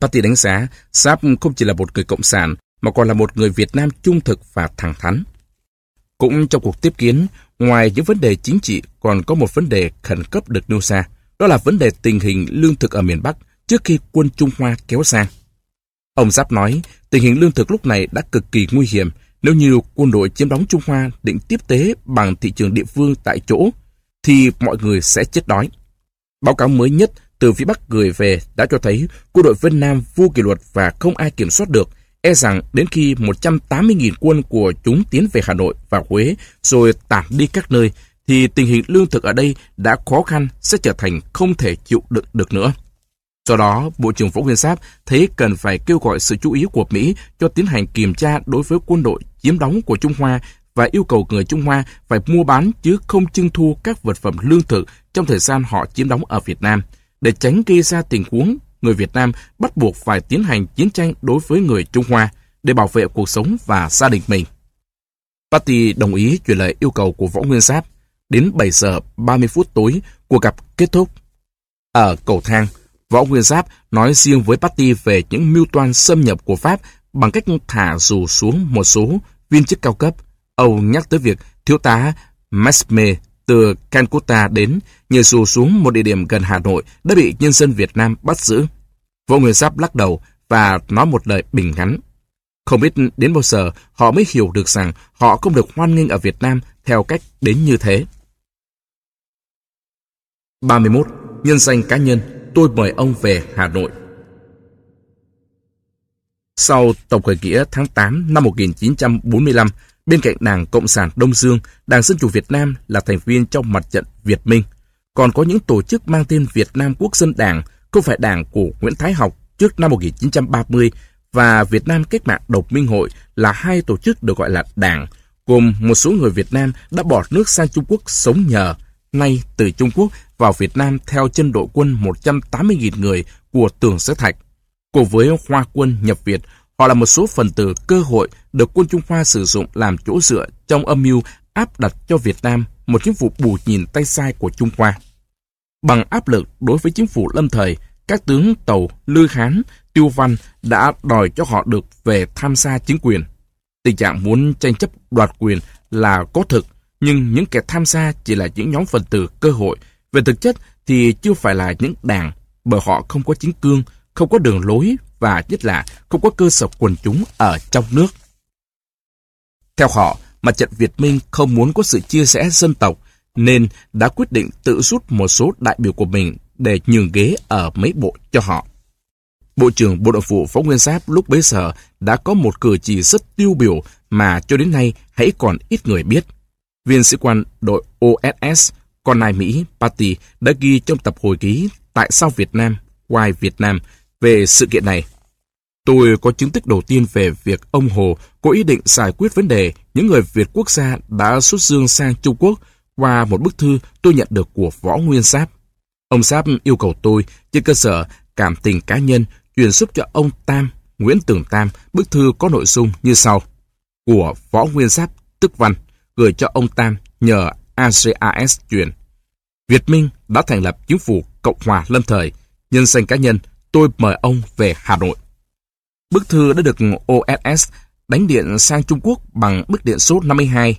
Patty đánh giá Giáp không chỉ là một người cộng sản mà còn là một người Việt Nam trung thực và thẳng thắn. Cũng trong cuộc tiếp kiến, ngoài những vấn đề chính trị còn có một vấn đề khẩn cấp được nêu ra, đó là vấn đề tình hình lương thực ở miền Bắc trước khi quân Trung Hoa kéo sang. Ông Giáp nói tình hình lương thực lúc này đã cực kỳ nguy hiểm nếu như quân đội chiếm đóng Trung Hoa định tiếp tế bằng thị trường địa phương tại chỗ, thì mọi người sẽ chết đói. Báo cáo mới nhất từ phía Bắc gửi về đã cho thấy quân đội Vân Nam vô kỷ luật và không ai kiểm soát được, e rằng đến khi 180.000 quân của chúng tiến về Hà Nội và Huế rồi tản đi các nơi, thì tình hình lương thực ở đây đã khó khăn sẽ trở thành không thể chịu đựng được nữa. Do đó, Bộ trưởng Võ Nguyên Giáp thấy cần phải kêu gọi sự chú ý của Mỹ cho tiến hành kiểm tra đối với quân đội chiếm đóng của Trung Hoa và yêu cầu người Trung Hoa phải mua bán chứ không trưng thu các vật phẩm lương thực trong thời gian họ chiếm đóng ở Việt Nam, để tránh gây ra tình huống người Việt Nam bắt buộc phải tiến hành chiến tranh đối với người Trung Hoa để bảo vệ cuộc sống và gia đình mình. Patty đồng ý truyền lời yêu cầu của Võ Nguyên Giáp. Đến 7 giờ 30 phút tối, cuộc gặp kết thúc. Ở cầu thang, Võ Nguyên Giáp nói riêng với Patty về những mưu toan xâm nhập của Pháp bằng cách thả dù xuống một số viên chức cao cấp. Ông nhắc tới việc thiếu tá Mesme từ Calcutta đến nhờ dù xuống một địa điểm gần Hà Nội đã bị nhân dân Việt Nam bắt giữ. Võ Nguyên Giáp lắc đầu và nói một lời bình ngắn. Không biết đến bao giờ họ mới hiểu được rằng họ không được hoan nghênh ở Việt Nam theo cách đến như thế. 31. Nhân danh cá nhân, tôi mời ông về Hà Nội. Sau tổng khởi nghĩa tháng 8 năm 1945, bên cạnh Đảng Cộng sản Đông Dương, Đảng Dân chủ Việt Nam là thành viên trong mặt trận Việt Minh. Còn có những tổ chức mang tên Việt Nam Quốc dân Đảng, không phải đảng của Nguyễn Thái Học trước năm 1930, và Việt Nam Cách mạng Đồng minh hội là hai tổ chức được gọi là đảng, gồm một số người Việt Nam đã bỏ nước sang Trung Quốc sống nhờ, nay từ Trung Quốc vào Việt Nam theo chân đội quân 180.000 người của Tường Sở Thạch. Cùng với Hoa quân nhập Việt, họ là một số phần tử cơ hội được quân Trung Hoa sử dụng làm chỗ dựa trong âm mưu áp đặt cho Việt Nam một chính phủ bù nhìn tay sai của Trung Hoa. Bằng áp lực đối với chính phủ lâm thời, các tướng Tàu, Lư Hán, Tiêu Văn đã đòi cho họ được về tham gia chính quyền. Tình trạng muốn tranh chấp đoạt quyền là có thực, nhưng những kẻ tham gia chỉ là những nhóm phần tử cơ hội. Về thực chất thì chưa phải là những đảng, bởi họ không có chính cương, không có đường lối và nhất là không có cơ sở quần chúng ở trong nước. Theo họ, mặt trận Việt Minh không muốn có sự chia rẽ dân tộc, nên đã quyết định tự rút một số đại biểu của mình để nhường ghế ở mấy bộ cho họ. Bộ trưởng Bộ Nội vụ Võ Nguyên Giáp lúc bấy giờ đã có một cử chỉ rất tiêu biểu mà cho đến nay hãy còn ít người biết. Viên sĩ quan đội OSS, con nai Mỹ, Patty đã ghi trong tập hồi ký Tại sao Việt Nam, Why Việt Nam về sự kiện này. Tôi có chứng tích đầu tiên về việc ông Hồ có ý định giải quyết vấn đề những người Việt quốc gia đã xuất dương sang Trung Quốc qua một bức thư tôi nhận được của Võ Nguyên Giáp. Ông Giáp yêu cầu tôi trên cơ sở cảm tình cá nhân truyền giúp cho ông Tam, Nguyễn Tường Tam, bức thư có nội dung như sau. Của Võ Nguyên Giáp tức văn, gửi cho ông Tam nhờ AGAS truyền. Việt Minh đã thành lập chính phủ Cộng hòa lâm thời. Nhân danh cá nhân, tôi mời ông về Hà Nội. Bức thư đã được OSS đánh điện sang Trung Quốc bằng bức điện số 52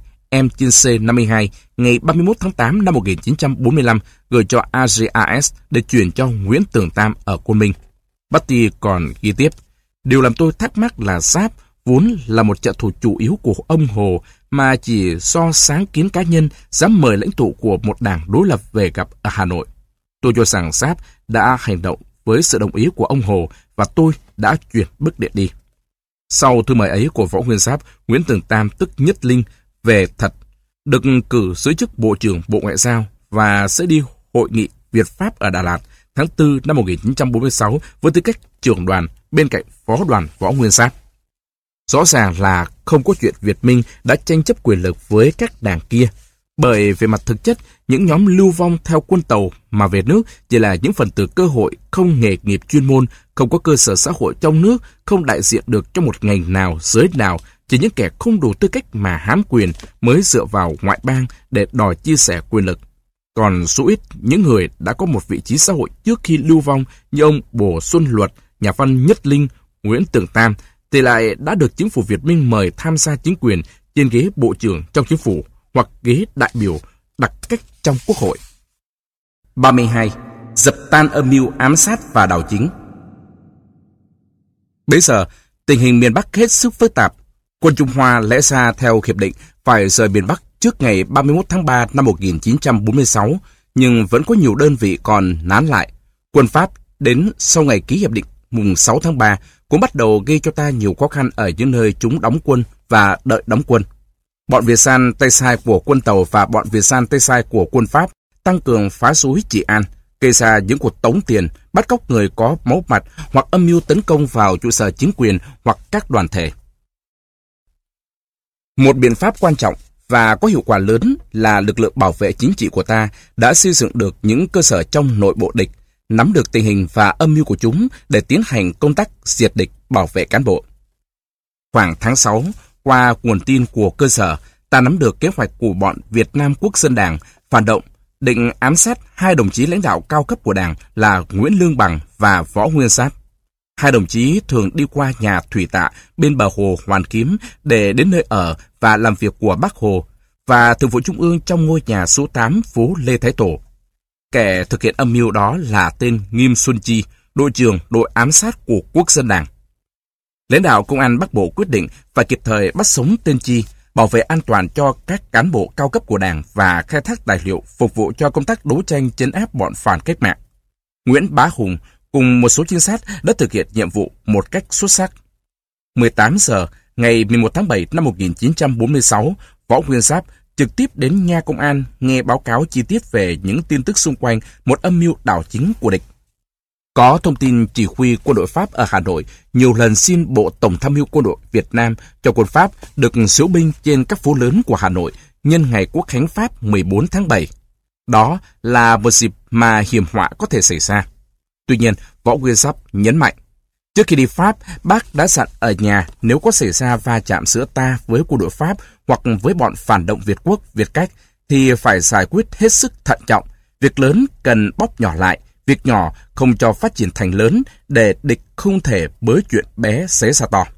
M/C52 ngày 31 tháng 8 năm 1945 gửi cho AGAS để chuyển cho Nguyễn Tường Tam ở Côn Minh. Patty còn ghi tiếp, điều làm tôi thắc mắc là Giáp vốn là một trợ thủ chủ yếu của ông Hồ mà chỉ do sáng kiến cá nhân dám mời lãnh tụ của một đảng đối lập về gặp ở Hà Nội. Tôi cho rằng Giáp đã hành động với sự đồng ý của ông Hồ và tôi đã chuyển bức điện đi. Sau thư mời ấy của Võ Nguyên Giáp, Nguyễn Tường Tam tức Nhất Linh về thật, được cử giữ chức Bộ trưởng Bộ Ngoại giao và sẽ đi hội nghị Việt-Pháp ở Đà Lạt tháng 4 năm 1946 với tư cách trưởng đoàn bên cạnh phó đoàn Võ Nguyên Giáp. Rõ ràng là không có chuyện Việt Minh đã tranh chấp quyền lực với các đảng kia, bởi về mặt thực chất, những nhóm lưu vong theo quân Tàu mà về nước chỉ là những phần tử cơ hội không nghề nghiệp chuyên môn, không có cơ sở xã hội trong nước, không đại diện được cho một ngành nào, giới nào, chỉ những kẻ không đủ tư cách mà hám quyền mới dựa vào ngoại bang để đòi chia sẻ quyền lực. Còn số ít những người đã có một vị trí xã hội trước khi lưu vong như ông Bồ Xuân Luật, nhà văn Nhất Linh, Nguyễn Tường Tam thì lại đã được chính phủ Việt Minh mời tham gia chính quyền trên ghế bộ trưởng trong chính phủ hoặc ghế đại biểu đặc cách trong Quốc hội. 32. Dập tan âm mưu ám sát và đảo chính. Bấy giờ, tình hình miền Bắc hết sức phức tạp. Quân Trung Hoa lẽ ra theo hiệp định phải rời miền Bắc trước ngày 31 tháng 3 năm 1946, nhưng vẫn có nhiều đơn vị còn nán lại. Quân Pháp đến sau ngày ký hiệp định mùng 6 tháng 3 cũng bắt đầu gây cho ta nhiều khó khăn ở những nơi chúng đóng quân và đợi đóng quân. Bọn Việt San Tây Sai của quân Tàu và bọn Việt San Tây Sai của quân Pháp tăng cường phá rối Trị An, gây ra những cuộc tống tiền, bắt cóc người có máu mặt hoặc âm mưu tấn công vào trụ sở chính quyền hoặc các đoàn thể. Một biện pháp quan trọng và có hiệu quả lớn là lực lượng bảo vệ chính trị của ta đã xây dựng được những cơ sở trong nội bộ địch, nắm được tình hình và âm mưu của chúng để tiến hành công tác diệt địch, bảo vệ cán bộ. Khoảng tháng 6, qua nguồn tin của cơ sở, ta nắm được kế hoạch của bọn Việt Nam Quốc dân Đảng phản động định ám sát hai đồng chí lãnh đạo cao cấp của Đảng là Nguyễn Lương Bằng và Võ Nguyên Giáp. Hai đồng chí thường đi qua nhà Thủy Tạ bên bờ hồ Hoàn Kiếm để đến nơi ở và làm việc của Bác Hồ và Thường vụ Trung ương trong ngôi nhà số 8 phố Lê Thái Tổ. Kẻ thực hiện âm mưu đó là tên Nghiêm Xuân Chi, đội trưởng đội ám sát của Quốc dân Đảng. Lãnh đạo Công an Bắc Bộ quyết định phải kịp thời bắt sống tên Chi, bảo vệ an toàn cho các cán bộ cao cấp của Đảng và khai thác tài liệu phục vụ cho công tác đấu tranh trấn áp bọn phản cách mạng. Nguyễn Bá Hùng cùng một số trinh sát đã thực hiện nhiệm vụ một cách xuất sắc. 18 giờ ngày 11 tháng 7 năm 1946, Võ Nguyên Giáp trực tiếp đến nha công an nghe báo cáo chi tiết về những tin tức xung quanh một âm mưu đảo chính của địch. Có thông tin chỉ huy quân đội Pháp ở Hà Nội nhiều lần xin Bộ Tổng tham mưu quân đội Việt Nam cho quân Pháp được diễu binh trên các phố lớn của Hà Nội nhân ngày Quốc khánh Pháp 14 tháng 7. Đó là một dịp mà hiểm họa có thể xảy ra. Tuy nhiên, Võ Nguyên Giáp nhấn mạnh, trước khi đi Pháp, bác đã dặn ở nhà nếu có xảy ra va chạm giữa ta với quân đội Pháp hoặc với bọn phản động Việt Quốc, Việt Cách, thì phải giải quyết hết sức thận trọng. Việc lớn cần bóp nhỏ lại, việc nhỏ không cho phát triển thành lớn để địch không thể bới chuyện bé xé ra to.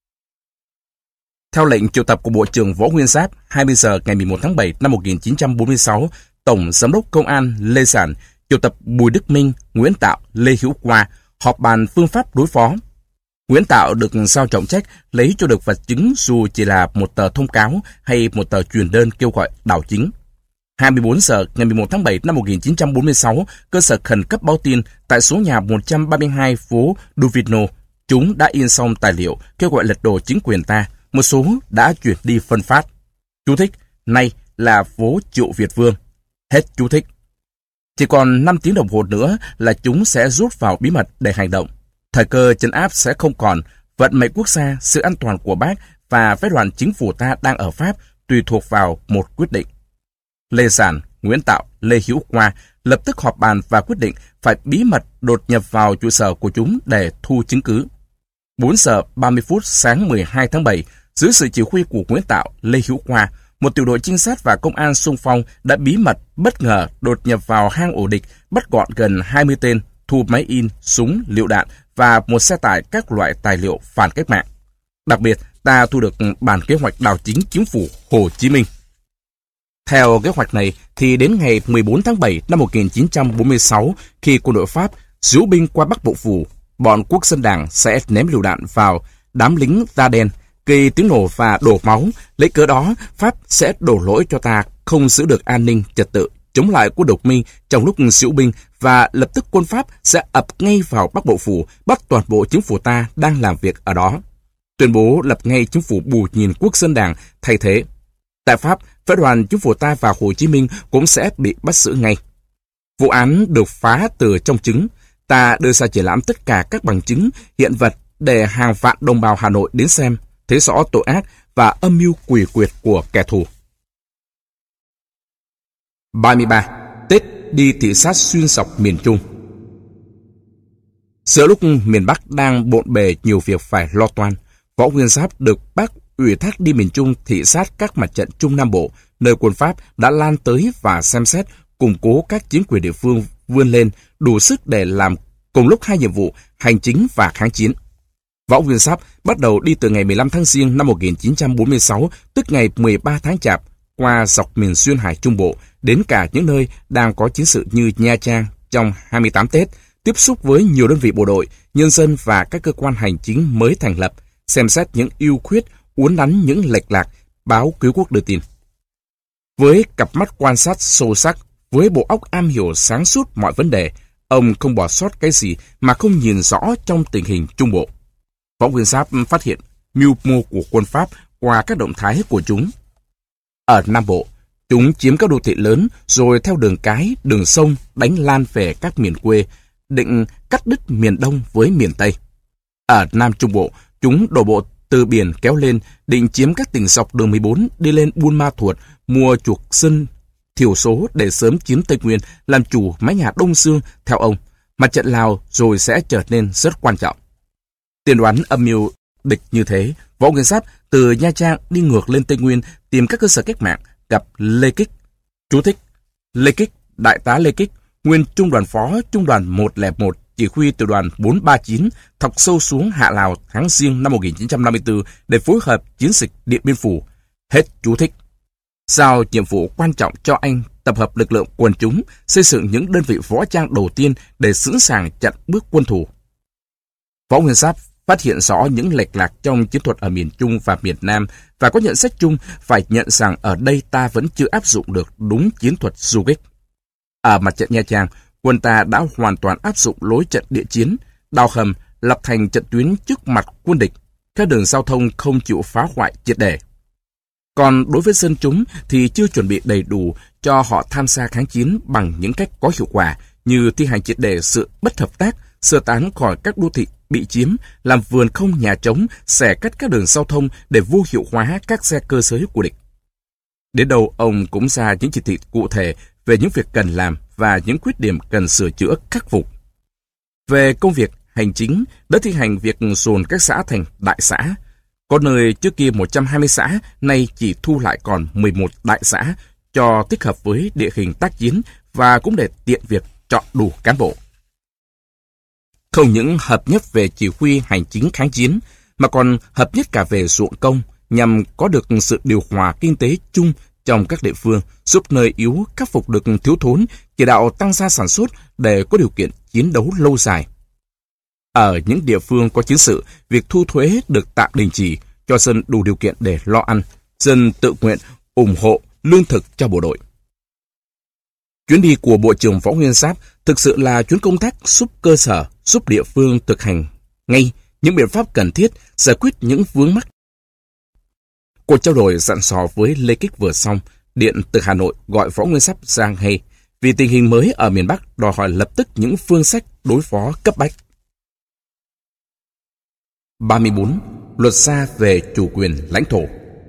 Theo lệnh triệu tập của Bộ trưởng Võ Nguyên Giáp, 20 giờ ngày 11 tháng 7 năm 1946, Tổng Giám đốc Công an Lê Sản triệu tập Bùi Đức Minh, Nguyễn Tạo, Lê Hữu Qua họp bàn phương pháp đối phó. Nguyễn Tạo được giao trọng trách lấy cho được vật chứng dù chỉ là một tờ thông cáo hay một tờ truyền đơn kêu gọi đảo chính. 24 giờ ngày 11 tháng 7 năm 1946, cơ sở khẩn cấp báo tin tại số nhà 132 phố Duvino, chúng đã in xong tài liệu kêu gọi lật đổ chính quyền ta, một số đã chuyển đi phân phát. Chú thích, nay là phố Triệu Việt Vương. Hết chú thích. Chỉ còn 5 tiếng đồng hồ nữa là chúng sẽ rút vào bí mật để hành động. Thời cơ trấn áp sẽ không còn, vận mệnh quốc gia, sự an toàn của bác và phái đoàn chính phủ ta đang ở Pháp tùy thuộc vào một quyết định. Lê Sản, Nguyễn Tạo, Lê Hữu Qua lập tức họp bàn và quyết định phải bí mật đột nhập vào trụ sở của chúng để thu chứng cứ. 4 giờ 30 phút sáng 12 tháng 7, dưới sự chỉ huy của Nguyễn Tạo, Lê Hữu Qua, một tiểu đội trinh sát và công an xung phong đã bí mật, bất ngờ đột nhập vào hang ổ địch, bắt gọn gần 20 tên, thu máy in, súng, lựu đạn và một xe tải các loại tài liệu phản cách mạng. Đặc biệt, ta thu được bản kế hoạch đảo chính chính phủ Hồ Chí Minh. Theo kế hoạch này, thì đến ngày 14 tháng 7 năm 1946, khi quân đội Pháp diễu binh qua Bắc Bộ Phủ, bọn Quốc dân Đảng sẽ ném lựu đạn vào đám lính da đen, gây tiếng nổ và đổ máu. Lấy cớ đó, Pháp sẽ đổ lỗi cho ta không giữ được an ninh trật tự, chống lại quân độc minh trong lúc diễu binh, và lập tức quân Pháp sẽ ập ngay vào Bắc Bộ Phủ, bắt toàn bộ chính phủ ta đang làm việc ở đó. Tuyên bố lập ngay chính phủ bù nhìn Quốc dân Đảng thay thế. Tại Pháp, phái đoàn chính phủ ta và Hồ Chí Minh cũng sẽ bị bắt giữ ngay. Vụ án được phá từ trong trứng. Ta đưa ra triển lãm tất cả các bằng chứng, hiện vật để hàng vạn đồng bào Hà Nội đến xem, thấy rõ tội ác và âm mưu quỷ quyệt của kẻ thù. 33. Tết đi thị sát xuyên dọc miền Trung. Giữa lúc miền Bắc đang bộn bề nhiều việc phải lo toan, Võ Nguyên Giáp được Bác ủy thác đi miền Trung thị sát các mặt trận Trung Nam Bộ, nơi quân Pháp đã lan tới và xem xét, củng cố các chính quyền địa phương vươn lên đủ sức để làm cùng lúc hai nhiệm vụ hành chính và kháng chiến. Võ Nguyên Giáp bắt đầu đi từ ngày 15 tháng Giêng năm 1946, tức ngày 13 tháng Chạp, qua dọc miền Duyên Hải Trung Bộ, đến cả những nơi đang có chiến sự như Nha Trang trong 28 Tết, tiếp xúc với nhiều đơn vị bộ đội, nhân dân và các cơ quan hành chính mới thành lập, xem xét những ưu khuyết, uốn nắn những lệch lạc, báo Cứu Quốc đưa tin. Với cặp mắt quan sát sâu sắc, với bộ óc am hiểu sáng suốt mọi vấn đề, ông không bỏ sót cái gì mà không nhìn rõ trong tình hình Trung Bộ. Võ Nguyên Giáp phát hiện mưu mô của quân Pháp qua các động thái của chúng. Ở Nam Bộ, chúng chiếm các đô thị lớn rồi theo đường cái, đường sông đánh lan về các miền quê, định cắt đứt miền Đông với miền Tây. Ở Nam Trung Bộ, chúng đổ bộ từ biển kéo lên, định chiếm các tỉnh dọc đường 14 đi lên Buôn Ma Thuột, mua chuộc dân thiểu số để sớm chiếm Tây Nguyên, làm chủ mái nhà Đông Dương. Theo ông, mặt trận Lào rồi sẽ trở nên rất quan trọng. Tiên đoán âm mưu địch như thế, Võ Nguyên Giáp từ Nha Trang đi ngược lên Tây Nguyên tìm các cơ sở cách mạng, gặp Lê Kích. Chú thích: Lê Kích, Đại tá Lê Kích, nguyên Trung đoàn Phó Trung đoàn 101, chỉ huy tiểu đoàn 439, thọc sâu xuống Hạ Lào tháng Giêng năm 1954 để phối hợp chiến dịch Điện Biên Phủ. Hết chú thích. Giao nhiệm vụ quan trọng cho anh tập hợp lực lượng quần chúng, xây dựng những đơn vị võ trang đầu tiên để sẵn sàng chặn bước quân thù. Võ Nguyên Giáp phát hiện rõ những lệch lạc trong chiến thuật ở miền Trung và miền Nam và có nhận xét chung phải nhận rằng ở đây ta vẫn chưa áp dụng được đúng chiến thuật du kích. Ở mặt trận Nha Trang, quân ta đã hoàn toàn áp dụng lối trận địa chiến, đào hầm, lập thành trận tuyến trước mặt quân địch, các đường giao thông không chịu phá hoại triệt để. Còn đối với dân chúng thì chưa chuẩn bị đầy đủ cho họ tham gia kháng chiến bằng những cách có hiệu quả như thi hành triệt để sự bất hợp tác, sơ tán khỏi các đô thị bị chiếm, làm vườn không nhà trống, xẻ cắt các đường giao thông để vô hiệu hóa các xe cơ giới của địch. Đến đâu ông cũng ra những chỉ thị cụ thể về những việc cần làm và những khuyết điểm cần sửa chữa khắc phục. Về công việc hành chính, đã thi hành việc dồn các xã thành đại xã. Có nơi trước kia 120 xã, nay chỉ thu lại còn 11 đại xã, cho thích hợp với địa hình tác chiến và cũng để tiện việc chọn đủ cán bộ. Không những hợp nhất về chỉ huy hành chính kháng chiến, mà còn hợp nhất cả về ruộng công, nhằm có được sự điều hòa kinh tế chung trong các địa phương, giúp nơi yếu khắc phục được thiếu thốn, chỉ đạo tăng gia sản xuất để có điều kiện chiến đấu lâu dài. Ở những địa phương có chiến sự, việc thu thuế được tạm đình chỉ, cho dân đủ điều kiện để lo ăn, dân tự nguyện ủng hộ lương thực cho bộ đội. Chuyến đi của Bộ trưởng Võ Nguyên Giáp thực sự là chuyến công tác giúp cơ sở, giúp địa phương thực hành ngay những biện pháp cần thiết, giải quyết những vướng mắc. Cuộc trao đổi dặn dò với Lê Kích vừa xong, điện từ Hà Nội gọi Võ Nguyên Giáp ra ngay, vì tình hình mới ở miền Bắc đòi hỏi lập tức những phương sách đối phó cấp bách. 34. Luật gia về chủ quyền lãnh thổ.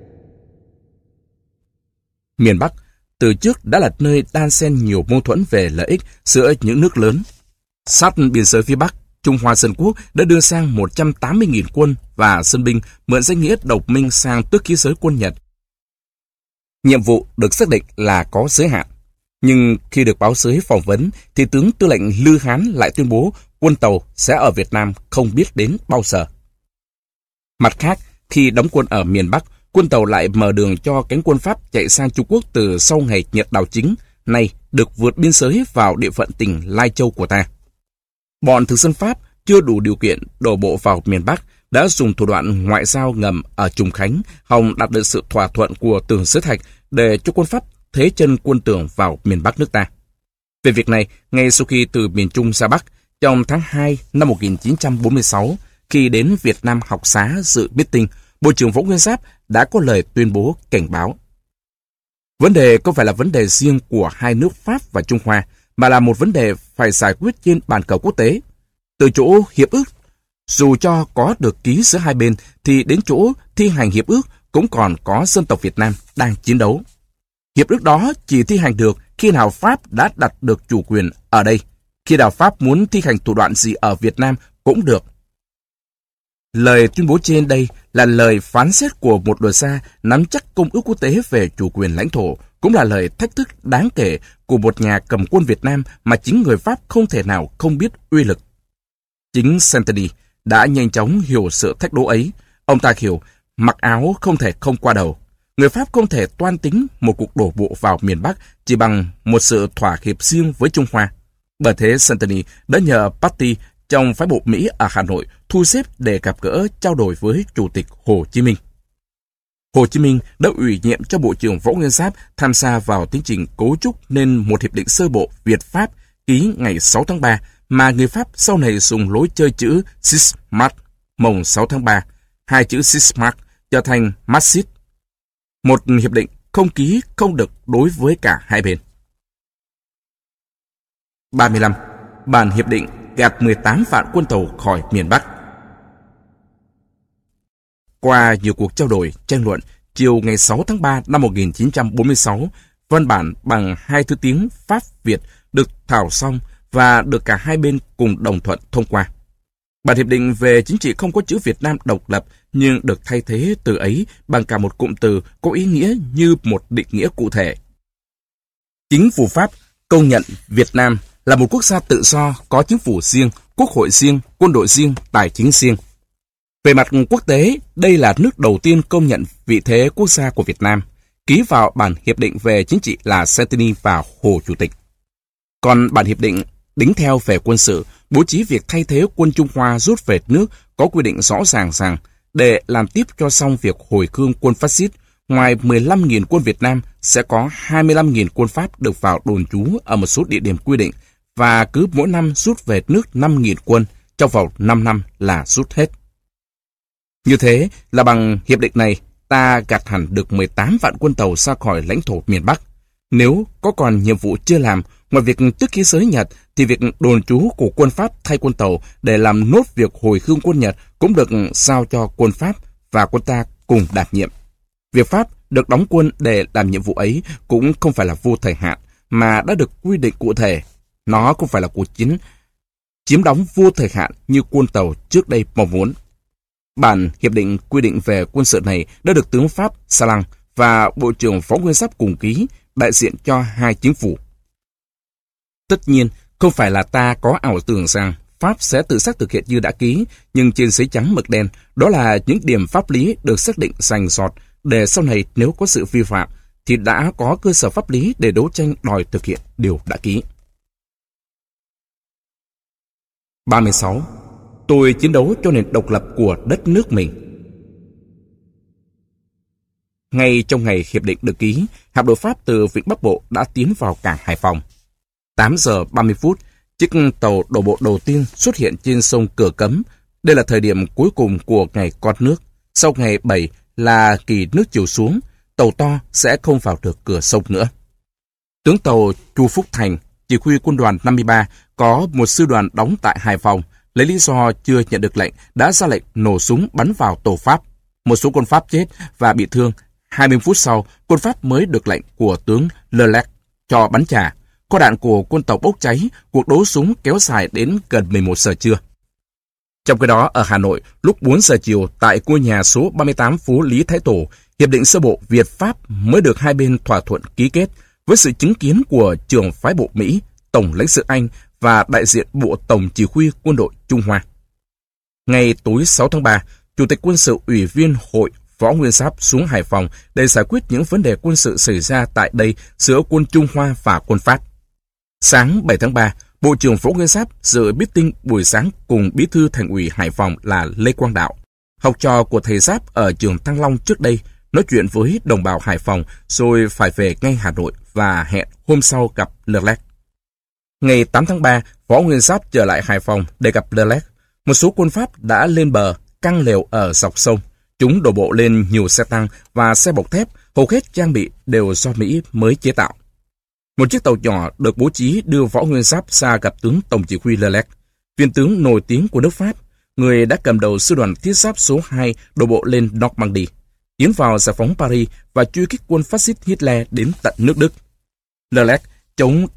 Miền Bắc từ trước đã là nơi đan xen nhiều mâu thuẫn về lợi ích giữa những nước lớn. Sát biên giới phía Bắc, Trung Hoa Dân Quốc đã đưa sang 180.000 quân và dân binh mượn danh nghĩa độc minh sang tước khí giới quân Nhật. Nhiệm vụ được xác định là có giới hạn. Nhưng khi được báo giới phỏng vấn, thì tướng tư lệnh Lư Hán lại tuyên bố quân Tàu sẽ ở Việt Nam không biết đến bao giờ. Mặt khác, khi đóng quân ở miền Bắc, quân Tàu lại mở đường cho cánh quân Pháp chạy sang Trung Quốc từ sau ngày Nhật đảo chính, nay được vượt biên giới vào địa phận tỉnh Lai Châu của ta. Bọn thực dân Pháp chưa đủ điều kiện đổ bộ vào miền Bắc, đã dùng thủ đoạn ngoại giao ngầm ở Trùng Khánh, hòng đạt được sự thỏa thuận của Tưởng Giới Thạch để cho quân Pháp thế chân quân Tưởng vào miền Bắc nước ta. Về việc này, ngay sau khi từ miền Trung ra Bắc, trong tháng 2 năm 1946, khi đến Việt Nam học xá dự meeting, Bộ trưởng Võ Nguyên Giáp đã có lời tuyên bố cảnh báo. Vấn đề không phải là vấn đề riêng của hai nước Pháp và Trung Hoa, mà là một vấn đề phải giải quyết trên bàn cờ quốc tế. Từ chỗ hiệp ước, dù cho có được ký giữa hai bên, thì đến chỗ thi hành hiệp ước cũng còn có dân tộc Việt Nam đang chiến đấu. Hiệp ước đó chỉ thi hành được khi nào Pháp đã đặt được chủ quyền ở đây. Khi nào Pháp muốn thi hành thủ đoạn gì ở Việt Nam cũng được. Lời tuyên bố trên đây là lời phán xét của một luật gia nắm chắc công ước quốc tế về chủ quyền lãnh thổ, cũng là lời thách thức đáng kể của một nhà cầm quân Việt Nam mà chính người Pháp không thể nào không biết uy lực. Chính Santini đã nhanh chóng hiểu sự thách đố ấy. Ông ta hiểu mặc áo không thể không qua đầu. Người Pháp không thể toan tính một cuộc đổ bộ vào miền Bắc chỉ bằng một sự thỏa hiệp riêng với Trung Hoa. Bởi thế Santini đã nhờ Patty trong phái bộ Mỹ ở Hà Nội thu xếp để gặp gỡ trao đổi với Chủ tịch Hồ Chí Minh. Hồ Chí Minh đã ủy nhiệm cho Bộ trưởng Võ Nguyên Giáp tham gia vào tiến trình cấu trúc nên một hiệp định sơ bộ Việt-Pháp ký ngày 6 tháng 3 mà người Pháp sau này dùng lối chơi chữ Six-Mart mồng 6 tháng 3. Hai chữ Six-Mart trở thành Marxist. Một hiệp định không ký không được đối với cả hai bên. 35. Bản hiệp định gạt 18 vạn quân tàu khỏi miền Bắc. Qua nhiều cuộc trao đổi, tranh luận, chiều ngày 6 tháng 3 năm 1946, văn bản bằng hai thứ tiếng Pháp-Việt được thảo xong và được cả hai bên cùng đồng thuận thông qua. Bản hiệp định về chính trị không có chữ Việt Nam độc lập nhưng được thay thế từ ấy bằng cả một cụm từ có ý nghĩa như một định nghĩa cụ thể. Chính phủ Pháp công nhận Việt Nam là một quốc gia tự do, có chính phủ riêng, quốc hội riêng, quân đội riêng, tài chính riêng. Về mặt quốc tế, đây là nước đầu tiên công nhận vị thế quốc gia của Việt Nam. Ký vào bản hiệp định về chính trị là Santini và Hồ Chủ tịch. Còn bản hiệp định đính theo về quân sự, bố trí việc thay thế quân Trung Hoa rút về nước có quy định rõ ràng rằng để làm tiếp cho xong việc hồi cương quân phát xít, ngoài 15.000 quân Việt Nam sẽ có 25.000 quân Pháp được vào đồn trú ở một số địa điểm quy định và cứ mỗi năm rút về nước 5.000 quân, trong vòng 5 năm là rút hết. Như thế là bằng hiệp định này, ta gạt hẳn được 18 vạn quân tàu ra khỏi lãnh thổ miền Bắc. Nếu có còn nhiệm vụ chưa làm, ngoài việc tước khí giới Nhật, thì việc đồn trú của quân Pháp thay quân tàu để làm nốt việc hồi hương quân Nhật cũng được giao cho quân Pháp và quân ta cùng đảm nhiệm. Việc Pháp được đóng quân để làm nhiệm vụ ấy cũng không phải là vô thời hạn, mà đã được quy định cụ thể. Nó không phải là cuộc chiến chiếm đóng vô thời hạn như quân tàu trước đây mong muốn. Bản hiệp định quy định về quân sự này đã được tướng Pháp Salan và Bộ trưởng Võ Nguyên Giáp cùng ký, đại diện cho hai chính phủ. Tất nhiên, không phải là ta có ảo tưởng rằng Pháp sẽ tự xác thực hiện như đã ký, nhưng trên giấy trắng mực đen, đó là những điểm pháp lý được xác định rành rọt để sau này nếu có sự vi phạm, thì đã có cơ sở pháp lý để đấu tranh đòi thực hiện điều đã ký. 36. Tôi chiến đấu cho nền độc lập của đất nước mình. Ngay trong ngày hiệp định được ký, hạm đội Pháp từ vịnh Bắc Bộ đã tiến vào cảng Hải Phòng. 8 giờ 30 phút, chiếc tàu đổ bộ đầu tiên xuất hiện trên sông Cửa Cấm. Đây là thời điểm cuối cùng của ngày con nước. Sau ngày 7 là kỳ nước chiều xuống, tàu to sẽ không vào được cửa sông nữa. Tướng tàu Chu Phúc Thành, chỉ huy quân đoàn 53, có một sư đoàn đóng tại Hải Phòng, lấy lý do chưa nhận được lệnh, đã ra lệnh nổ súng bắn vào tàu Pháp. Một số quân Pháp chết và bị thương. 20 phút sau, quân Pháp mới được lệnh của tướng Leclerc cho bắn trả. Kho đạn của quân tàu bốc cháy, cuộc đấu súng kéo dài đến gần 11 giờ trưa. Trong khi đó, ở Hà Nội, lúc 4 giờ chiều, tại ngôi nhà số 38 phố Lý Thái Tổ, hiệp định sơ bộ Việt-Pháp mới được hai bên thỏa thuận ký kết, với sự chứng kiến của trưởng phái bộ Mỹ, Tổng lãnh sự Anh và đại diện Bộ Tổng chỉ huy quân đội Trung Hoa. Ngày tối 6 tháng 3, Chủ tịch quân sự Ủy viên Hội Võ Nguyên Giáp xuống Hải Phòng để giải quyết những vấn đề quân sự xảy ra tại đây giữa quân Trung Hoa và quân Pháp. Sáng 7 tháng 3, Bộ trưởng Võ Nguyên Giáp dự meeting buổi sáng cùng Bí thư Thành ủy Hải Phòng là Lê Quang Đạo, học trò của thầy Giáp ở trường Thăng Long trước đây, nói chuyện với đồng bào Hải Phòng rồi phải về ngay Hà Nội và hẹn hôm sau gặp Leclerc. Ngày 8 tháng 3, Võ Nguyên Giáp trở lại Hải Phòng để gặp Leclerc. Một số quân Pháp đã lên bờ, căng lều ở dọc sông. Chúng đổ bộ lên nhiều xe tăng và xe bọc thép, hầu hết trang bị đều do Mỹ mới chế tạo. Một chiếc tàu nhỏ được bố trí đưa Võ Nguyên Giáp ra gặp tướng Tổng chỉ huy Leclerc, viên tướng nổi tiếng của nước Pháp, người đã cầm đầu sư đoàn thiết giáp số 2 đổ bộ lên Normandy, tiến vào giải phóng Paris và truy kích quân phát xít Hitler đến tận nước Đức. Leclerc chống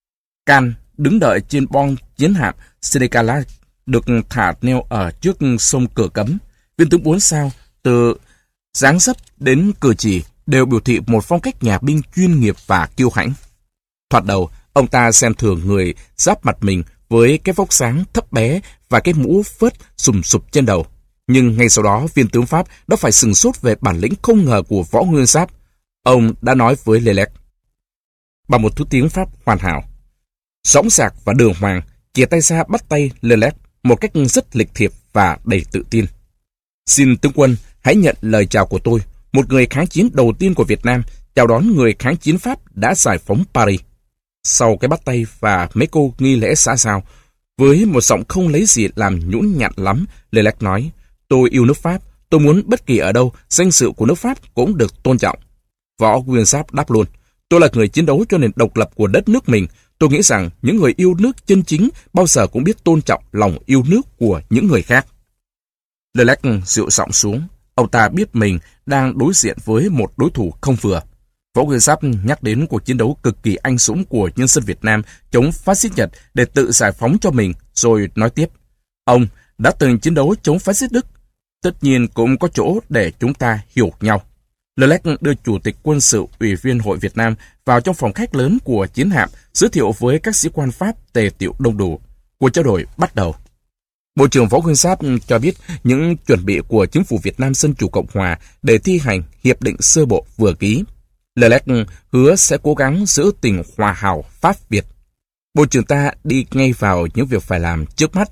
can đứng đợi trên bon chiến hạm Sénégalais được thả neo ở trước sông Cửa Cấm. Viên tướng 4 sao từ dáng dấp đến cử chỉ đều biểu thị một phong cách nhà binh chuyên nghiệp và kiêu hãnh. Thoạt đầu, ông ta xem thường người giáp mặt mình với cái vóc dáng thấp bé và cái mũ phớt sùm sụp trên đầu. Nhưng ngay sau đó, viên tướng Pháp đã phải sửng sốt về bản lĩnh không ngờ của Võ Nguyên Giáp. Ông đã nói với Lelec bằng một thứ tiếng Pháp hoàn hảo, dõng dạc và đường hoàng, chìa tay ra bắt tay Lelec một cách rất lịch thiệp và đầy tự tin. Xin tướng quân hãy nhận lời chào của tôi, một người kháng chiến đầu tiên của Việt Nam, chào đón người kháng chiến Pháp đã giải phóng Paris. Sau cái bắt tay và mấy câu nghi lễ xã giao, với một giọng không lấy gì làm nhũn nhặn lắm, Lelec nói, tôi yêu nước Pháp, tôi muốn bất kỳ ở đâu, danh dự của nước Pháp cũng được tôn trọng. Võ Nguyên Giáp đáp luôn, tôi là người chiến đấu cho nền độc lập của đất nước mình. Tôi nghĩ rằng những người yêu nước chân chính bao giờ cũng biết tôn trọng lòng yêu nước của những người khác. Lelec dịu giọng xuống, ông ta biết mình đang đối diện với một đối thủ không vừa. Võ Nguyên Giáp nhắc đến cuộc chiến đấu cực kỳ anh dũng của nhân dân Việt Nam chống phát xít Nhật để tự giải phóng cho mình, rồi nói tiếp. Ông đã từng chiến đấu chống phát xít Đức. Tất nhiên cũng có chỗ để chúng ta hiểu nhau. Lelec đưa Chủ tịch Quân sự Ủy viên Hội Việt Nam vào trong phòng khách lớn của chiến hạm, giới thiệu với các sĩ quan Pháp tề tựu đông đủ. Cuộc trao đổi bắt đầu. Bộ trưởng Võ Nguyên Giáp cho biết những chuẩn bị của chính phủ Việt Nam Dân Chủ Cộng Hòa để thi hành hiệp định sơ bộ vừa ký. Lelec hứa sẽ cố gắng giữ tình hòa hảo Pháp-Việt. Bộ trưởng ta đi ngay vào những việc phải làm trước mắt.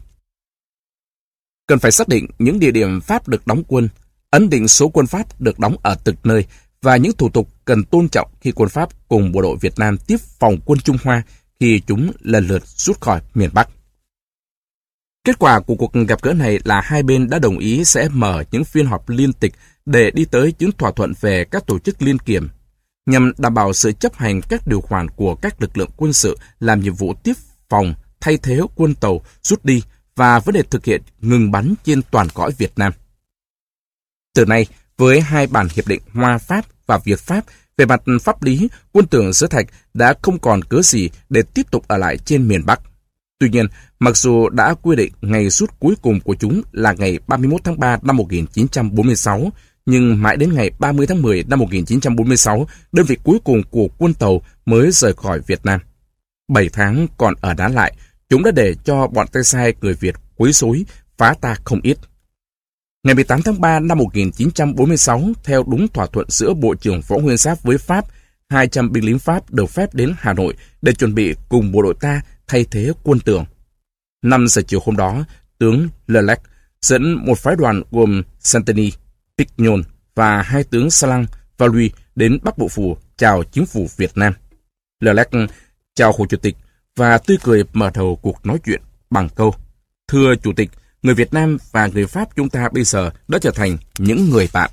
Cần phải xác định những địa điểm Pháp được đóng quân, ấn định số quân Pháp được đóng ở từng nơi và những thủ tục cần tôn trọng khi quân Pháp cùng bộ đội Việt Nam tiếp phòng quân Trung Hoa khi chúng lần lượt rút khỏi miền Bắc. Kết quả của cuộc gặp gỡ này là hai bên đã đồng ý sẽ mở những phiên họp liên tịch để đi tới những thỏa thuận về các tổ chức liên kiểm, nhằm đảm bảo sự chấp hành các điều khoản của các lực lượng quân sự làm nhiệm vụ tiếp phòng, thay thế quân tàu rút đi và vấn đề thực hiện ngừng bắn trên toàn cõi Việt Nam. Từ nay, với hai bản hiệp định Hoa-Pháp và Việt-Pháp, về mặt pháp lý, quân tưởng Giữa Thạch đã không còn cớ gì để tiếp tục ở lại trên miền Bắc. Tuy nhiên, mặc dù đã quy định ngày rút cuối cùng của chúng là ngày 31 tháng 3 năm 1946, nhưng mãi đến ngày 30 tháng 10 năm 1946, đơn vị cuối cùng của quân tàu mới rời khỏi Việt Nam. 7 tháng còn ở đá lại, chúng đã để cho bọn tay sai người Việt quấy rối, phá ta không ít. Ngày 18 tháng 3 năm 1946, theo đúng thỏa thuận giữa Bộ trưởng Võ Nguyên Giáp với Pháp, 200 binh lính Pháp được phép đến Hà Nội để chuẩn bị cùng bộ đội ta thay thế quân Tưởng. 5 giờ chiều hôm đó, tướng Lelec dẫn một phái đoàn gồm Santini, Pignon và hai tướng Salang và Louis đến Bắc Bộ Phủ chào chính phủ Việt Nam. Lelec chào Hồ Chủ tịch và tươi cười mở đầu cuộc nói chuyện bằng câu: Thưa Chủ tịch, người Việt Nam và người Pháp chúng ta bây giờ đã trở thành những người bạn.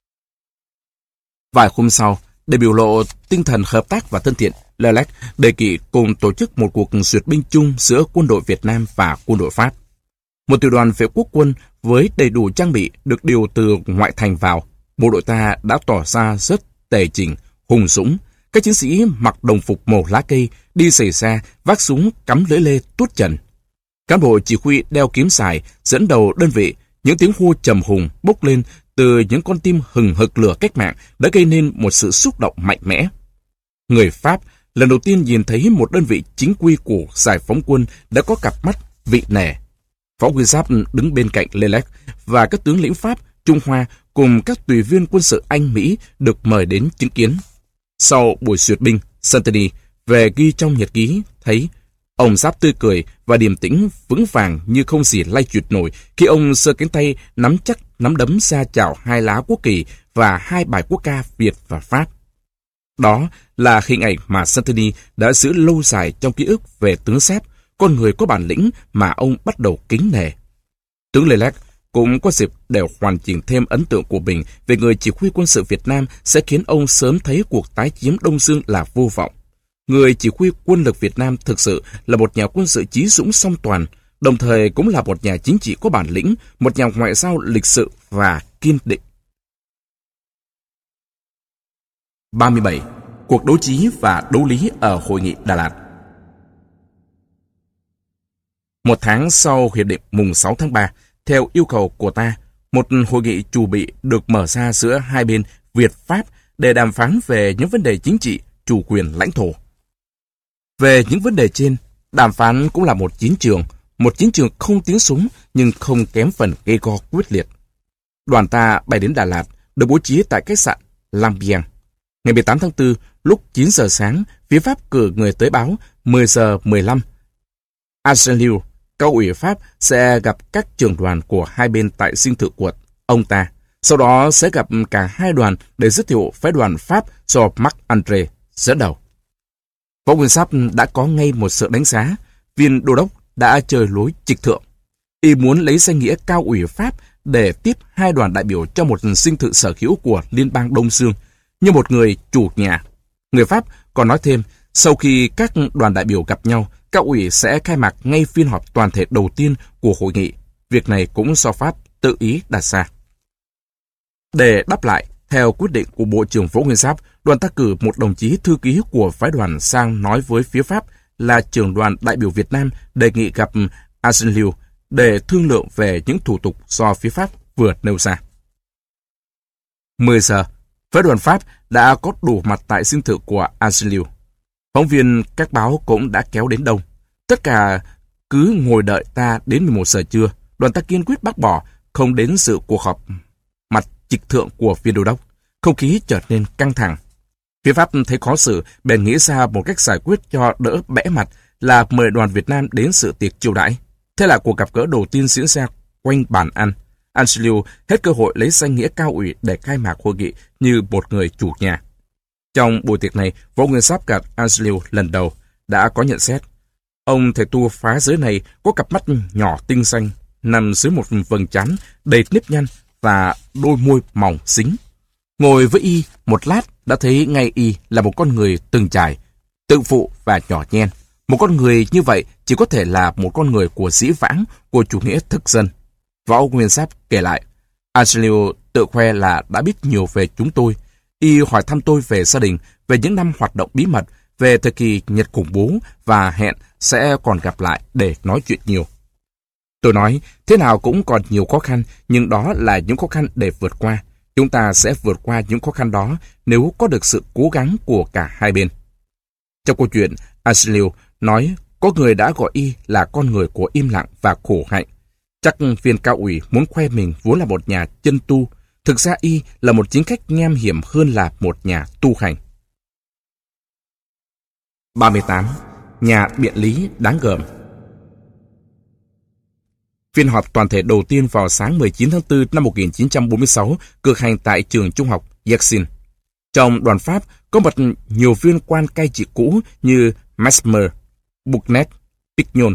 Vài hôm sau, để biểu lộ tinh thần hợp tác và thân thiện, Lelec đề nghị cùng tổ chức một cuộc duyệt binh chung giữa quân đội Việt Nam và quân đội Pháp. Một tiểu đoàn vệ quốc quân với đầy đủ trang bị được điều từ ngoại thành vào. Bộ đội ta đã tỏ ra rất tề chỉnh, hùng dũng. Các chiến sĩ mặc đồng phục màu lá cây, đi giày da, vác súng cắm lưỡi lê tuốt trần. Cán bộ chỉ huy đeo kiếm dài, dẫn đầu đơn vị, những tiếng hô trầm hùng bốc lên từ những con tim hừng hực lửa cách mạng đã gây nên một sự xúc động mạnh mẽ. Người Pháp lần đầu tiên nhìn thấy một đơn vị chính quy của giải phóng quân đã có cặp mắt vị nể. Võ Nguyên Giáp đứng bên cạnh Lelec và các tướng lĩnh Pháp, Trung Hoa cùng các tùy viên quân sự Anh Mỹ được mời đến chứng kiến. Sau buổi duyệt binh, Santini về ghi trong nhật ký thấy ông Giáp tươi cười và điềm tĩnh vững vàng như không gì lay chuyển nổi khi ông giơ cánh tay nắm chắc nắm đấm ra chào hai lá quốc kỳ và hai bài quốc ca Việt và Pháp. Đó là hình ảnh mà Santini đã giữ lâu dài trong ký ức về tướng Giáp, con người có bản lĩnh mà ông bắt đầu kính nể. Tướng Lelec cũng có dịp để hoàn chỉnh thêm ấn tượng của mình về người chỉ huy quân sự Việt Nam sẽ khiến ông sớm thấy cuộc tái chiếm Đông Dương là vô vọng. Người chỉ huy quân lực Việt Nam thực sự là một nhà quân sự chí dũng song toàn, đồng thời cũng là một nhà chính trị có bản lĩnh, một nhà ngoại giao lịch sự và kiên định. 37. Cuộc đấu trí và đấu lý ở Hội nghị Đà Lạt. Một tháng sau hiệp định mùng 6 tháng 3, theo yêu cầu của ta, một hội nghị chủ bị được mở ra giữa hai bên Việt-Pháp để đàm phán về những vấn đề chính trị, chủ quyền lãnh thổ. Về những vấn đề trên, đàm phán cũng là một chiến trường, một chiến trường không tiếng súng nhưng không kém phần gây go quyết liệt. Đoàn ta bay đến Đà Lạt, được bố trí tại khách sạn Lambiang. Ngày 18 tháng 4, lúc 9 giờ sáng, phía Pháp cử người tới báo 10 giờ 15. Arsenio, cao ủy Pháp sẽ gặp các trưởng đoàn của hai bên tại dinh thự của ông ta. Sau đó sẽ gặp cả hai đoàn để giới thiệu phái đoàn Pháp do Marc-André dẫn đầu. Võ Nguyên Giáp đã có ngay một sự đánh giá. Viên đô đốc đã chơi lối trịch thượng. Y muốn lấy danh nghĩa cao ủy Pháp để tiếp hai đoàn đại biểu cho một dinh thự sở hữu của Liên bang Đông Dương như một người chủ nhà. Người Pháp còn nói thêm, sau khi các đoàn đại biểu gặp nhau, cao ủy sẽ khai mạc ngay phiên họp toàn thể đầu tiên của hội nghị. Việc này cũng do Pháp tự ý đặt ra. Để đáp lại, theo quyết định của Bộ trưởng Võ Nguyên Giáp, đoàn ta cử một đồng chí thư ký của phái đoàn sang nói với phía Pháp là trưởng đoàn đại biểu Việt Nam đề nghị gặp Arsenio để thương lượng về những thủ tục do phía Pháp vừa nêu ra. 10 giờ, phái đoàn Pháp đã có đủ mặt tại dinh thự của Arsenio. Phóng viên các báo cũng đã kéo đến đông. Tất cả cứ ngồi đợi ta đến 11 giờ trưa. Đoàn ta kiên quyết bác bỏ, không đến dự cuộc họp mặt trịch thượng của viên đô đốc. Không khí trở nên căng thẳng. Phía Pháp thấy khó xử, bèn nghĩ ra một cách giải quyết cho đỡ bẽ mặt là mời đoàn Việt Nam đến sự tiệc chiêu đãi. Thế là cuộc gặp gỡ đầu tiên diễn ra quanh bàn ăn. Arsenio hết cơ hội lấy danh nghĩa cao ủy để khai mạc hội nghị như một người chủ nhà. Trong buổi tiệc này, Võ Nguyên Giáp gặp Arsenio lần đầu đã có nhận xét. Ông thầy tu phá giới này có cặp mắt nhỏ tinh xanh, nằm dưới một vầng trán đầy nếp nhăn và đôi môi mỏng xính. Ngồi với y một lát đã thấy ngay y là một con người từng trải, tự phụ và nhỏ nhen. Một con người như vậy chỉ có thể là một con người của dĩ vãng, của chủ nghĩa thực dân. Võ Nguyên Giáp kể lại, Arsenio tự khoe là đã biết nhiều về chúng tôi. Y hỏi thăm tôi về gia đình, về những năm hoạt động bí mật, về thời kỳ Nhật khủng bố và hẹn sẽ còn gặp lại để nói chuyện nhiều. Tôi nói, thế nào cũng còn nhiều khó khăn, nhưng đó là những khó khăn để vượt qua. Chúng ta sẽ vượt qua những khó khăn đó nếu có được sự cố gắng của cả hai bên. Trong câu chuyện, Arsenio nói có người đã gọi y là con người của im lặng và khổ hạnh. Chắc viên cao ủy muốn khoe mình vốn là một nhà chân tu. Thực ra y là một chính khách nham hiểm hơn là một nhà tu hành. 38. Nhà biện lý đáng gờm. Phiên họp toàn thể đầu tiên vào sáng 19 tháng 4 năm 1946 cử hành tại trường trung học Yersin. Trong đoàn Pháp có mặt nhiều viên quan cai trị cũ như Mesmer, Bucknet, Pignon.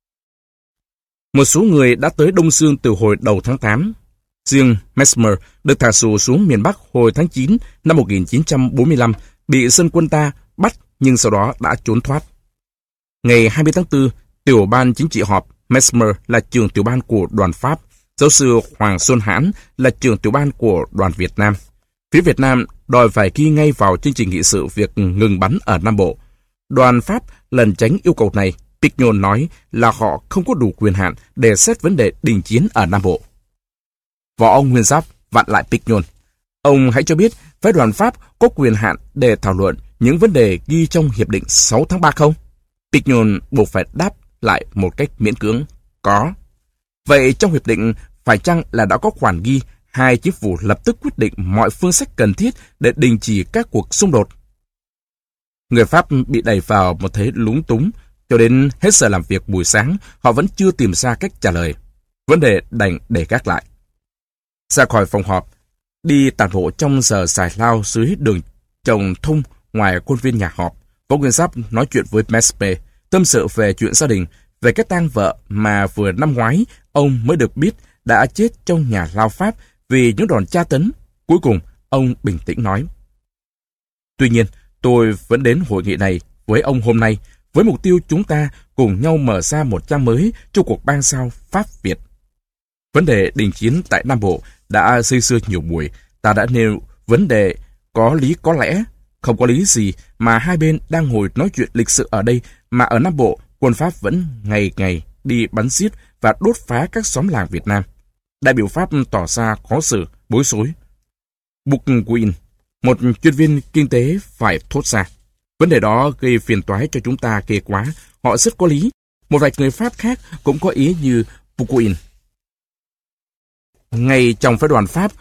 Một số người đã tới Đông Dương từ hồi đầu tháng 8. Riêng Mesmer được thả tù xuống miền Bắc hồi tháng 9 năm 1945, bị dân quân ta bắt nhưng sau đó đã trốn thoát. Ngày 20 tháng 4, tiểu ban chính trị họp. Mesmer là trưởng tiểu ban của đoàn Pháp, giáo sư Hoàng Xuân Hãn là trưởng tiểu ban của đoàn Việt Nam. Phía Việt Nam đòi phải ghi ngay vào chương trình nghị sự việc ngừng bắn ở Nam Bộ. Đoàn Pháp lần tránh yêu cầu này. Pignon nói là họ không có đủ quyền hạn để xét vấn đề đình chiến ở Nam Bộ. Võ Nguyên Giáp vặn lại Pignon. Ông hãy cho biết phái đoàn Pháp có quyền hạn để thảo luận những vấn đề ghi trong Hiệp định 6 tháng 3 không? Pignon buộc phải đáp lại một cách miễn cưỡng, có. Vậy trong hiệp định phải chăng là đã có khoản ghi hai chính phủ lập tức quyết định mọi phương sách cần thiết để đình chỉ các cuộc xung đột? Người Pháp bị đẩy vào một thế lúng túng, cho đến hết giờ làm việc buổi sáng, họ vẫn chưa tìm ra cách trả lời. Vấn đề đành để gác lại. Ra khỏi phòng họp, đi tản bộ trong giờ giải lao dưới đường trồng thung ngoài khuôn viên nhà họp, Võ Nguyên Giáp nói chuyện với Mesmer, tâm sự về chuyện gia đình, về cái tang vợ mà vừa năm ngoái ông mới được biết đã chết trong nhà lao Pháp vì những đòn tra tấn. Cuối cùng, ông bình tĩnh nói. Tuy nhiên, tôi vẫn đến hội nghị này với ông hôm nay với mục tiêu chúng ta cùng nhau mở ra một trang mới cho cuộc bang giao Pháp-Việt. Vấn đề đình chiến tại Nam Bộ đã xây xưa nhiều buổi, ta đã nêu vấn đề có lý có lẽ, không có lý gì mà hai bên đang ngồi nói chuyện lịch sự ở đây mà ở Nam Bộ quân Pháp vẫn ngày ngày đi bắn giết và đốt phá các xóm làng Việt Nam. Đại biểu Pháp tỏ ra khó xử, bối rối. Buckwin, một chuyên viên kinh tế phải thốt ra. Vấn đề đó gây phiền toái cho chúng ta ghê quá, họ rất có lý. Một vài người Pháp khác cũng có ý như Foucault. Ngay trong phái đoàn Pháp